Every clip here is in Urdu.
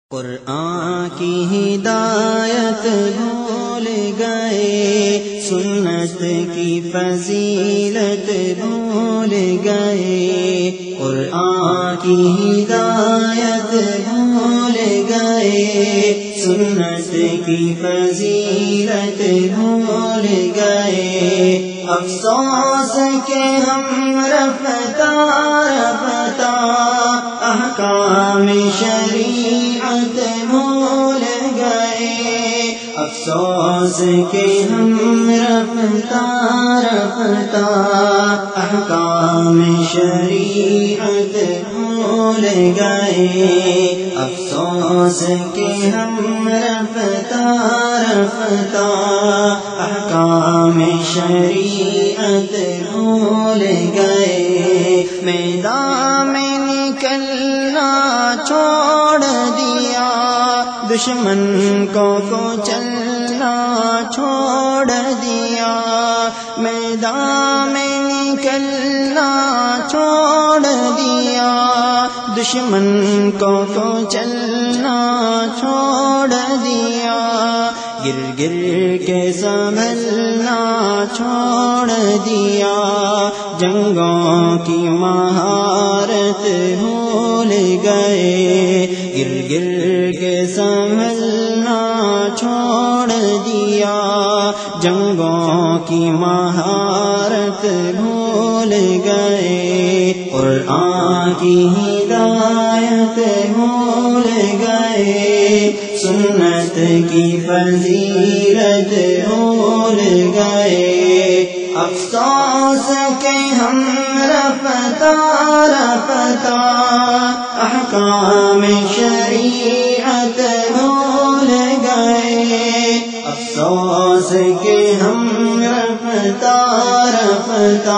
قرآن کی ہدایت بھول گئے، سنت کی فضیلت بھول گئے، قرآن کی ہدایت بھول گئے، سنت کی فضیلت بھول گئے، افسوس کہ ہم رفتہ رفتہ احکام شریعت بھول گئے، افسوس کہ ہم رفتہ رفتہ احکام شریعت بھول گئے، افسوس کہ ہم رفتہ رفتہ احکام شریعت بھول گئے، میدان میں نکلنا چھوڑ دیا، دشمن کو چلنا چھوڑ دیا، میدان میں نکلنا چھوڑ دیا، دشمن کو چلنا چھوڑ دیا، گر گر کے سنبھلنا چھوڑ دیا، جنگوں کی مہارت بھول گئے، گر گر کے سنبھلنا چھوڑ دیا، جنگوں کی مہارت بھول گئے، قرآن کی ہدایت بھول گئے، سنت کی فضیلت بھول گئے، افسوس کہ ہم رفتہ رفتہ احکام شریعت بھول گئے، افسوس کہ ہم رفتہ رفتہ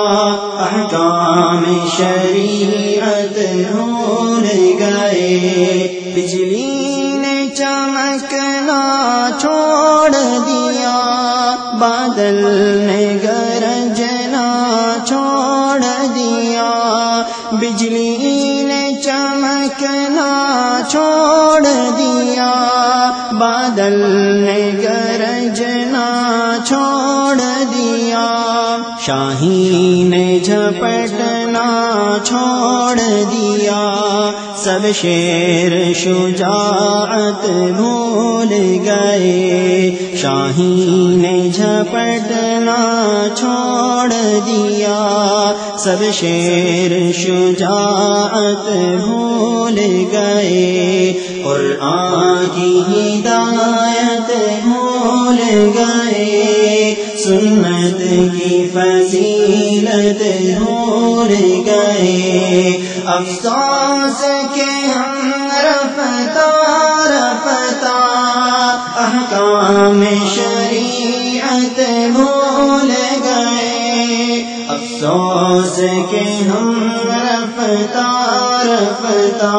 احکام شریعت بھول گئے، بجلی نے چمکنا چھوڑ دیا، بادل نے گرجنا چھوڑ دیا، بجلی نے چمکنا چھوڑ دیا، بادل نے گرجنا چھوڑ دیا، شاہین نے جھپٹنا چھوڑ دیا، سب شیر شجاعت بھول گئے، شاہین نے جھپٹنا چھوڑ دیا، سب شیر شجاعت بھول گئے، قرآن کی ہدایت بھول گئے، سنت کی فضیلت بھول گئے، افسوس کہ ہم رفتہ رفتہ احکام شریعت بھول گئے، افسوس کہ ہم رفتہ رفتہ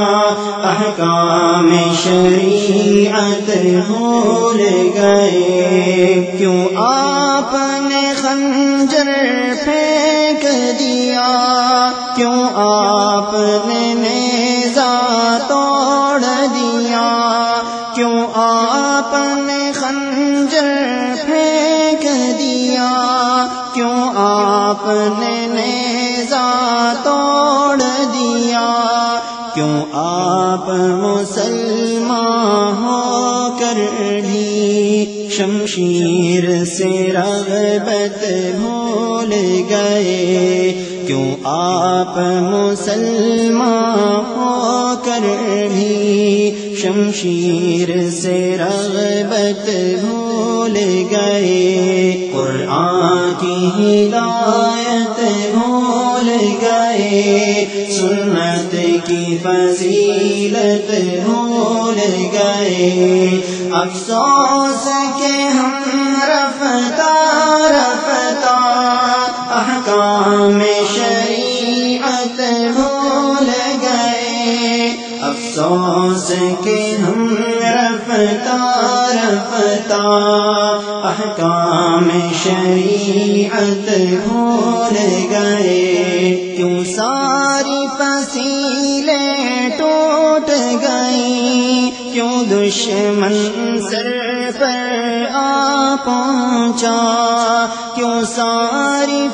احکام شریعت بھول گئے، کیوں آپ نے خنجر پھینک دیا، کیوں آپ نے نیزہ توڑ دیا، کیوں آپ نے خنجر پھینک دیا، کیوں آپ نے نیزہ توڑ دیا، کیوں آپ مسلمان ہو کر بھی شمشیر سے رغبت بھول گئے، کیوں آپ مسلمان ہو کر بھی شمشیر سے رغبت بھول گئے، قرآن کی ہدایت بھول گئے، سنت کی فضیلت بھول گئے، افسوس کہ ہم رفتہ رفتہ احکام شریعت بھول گئے، افسوس کہ ہم رفتہ رفتہ احکام شریعت بھول گئے، کیوں ساری فصیلیں ٹوٹ گئیں، کیوں دشمن سر پر آ پہنچا، کیوں ساری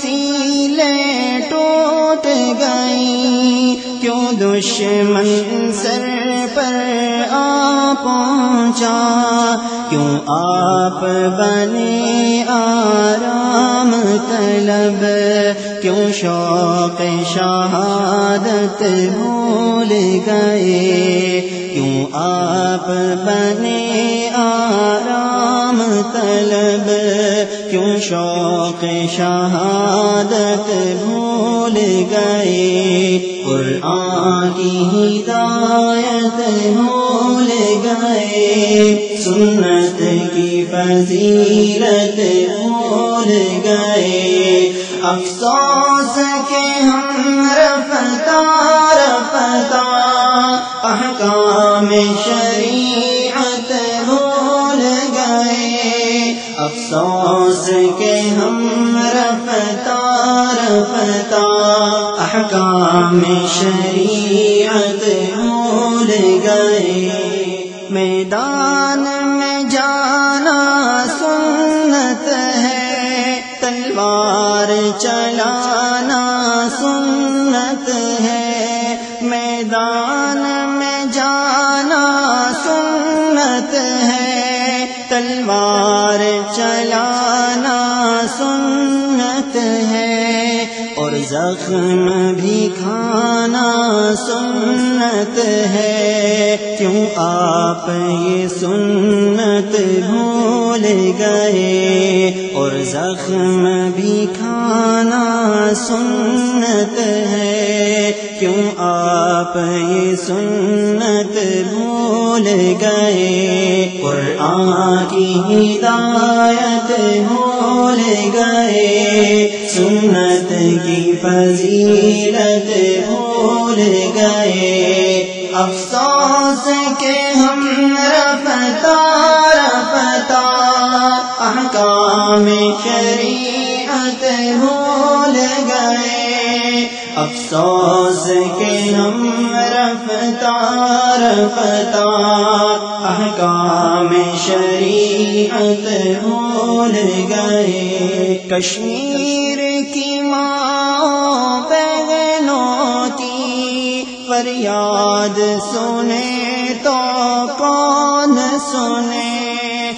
فصیلیں ٹوٹ گئیں، کیوں دشمن سر پر آ پہنچا، کیوں آپ بنے آرام طلب، کیوں شوق شہادت بھول گئے، کیوں آپ بنے آرام طلب، کیوں شوق شہادت بھول گئے، قرآن کی ہدایت بھول گئے، سنت کی فضیلت بھول گئے، افسوس کہ ہم رفتہ رفتہ احکام شریعت بھول گئے، افسوس کہ ہم رفتہ رفتہ احکام شریعت بھول گئے، میدان میں جانا سنت ہے، تلوار چلانا سنت ہے، میدان میں جانا سنت ہے، تلوار چلانا سنت ہے، اور زخم بھی کھانا سنت ہے، کیوں آپ یہ سنت بھول گئے، اور زخم بھی کھانا سنت ہے، کیوں آپ یہ سنت بھول گئے، قرآن کی ہدایت بھول گئے، سنت کی فضیلت بھول گئے، افسوس کہ ہم رفتہ رفتہ احکام شریعت بھول گئے، افسوس کہ ہم رفتہ رفتہ احکام شریعت بھول گئے، کشمیر کی ماں بہنوں کی فریاد سنے تو کون سنے،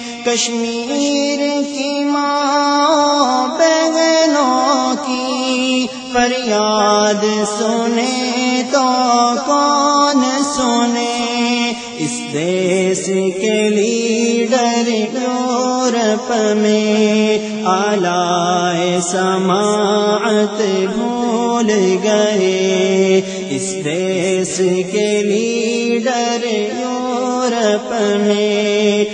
کشمیر کی ماں بہنوں کی فریاد سنے تو کون سنے، اس دیس کے لیڈر یورپ میں اعلی سماعت بھول گئے، اس دیس کے لیڈر یورپ میں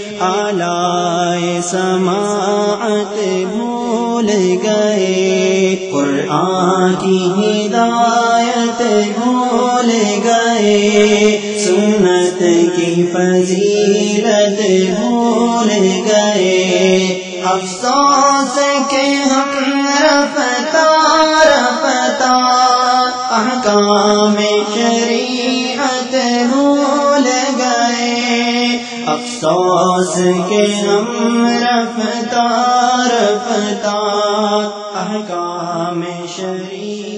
اعلی سماعت بھول گئے، قرآن کی ہدایت بھول گئے، سنت کی فضیلت بھول گئے، افسوس کہ ہم رفتہ رفتہ احکام شریعت بھول گئے، افسوس کہ ہم رفتہ رفتہ احکام شریعت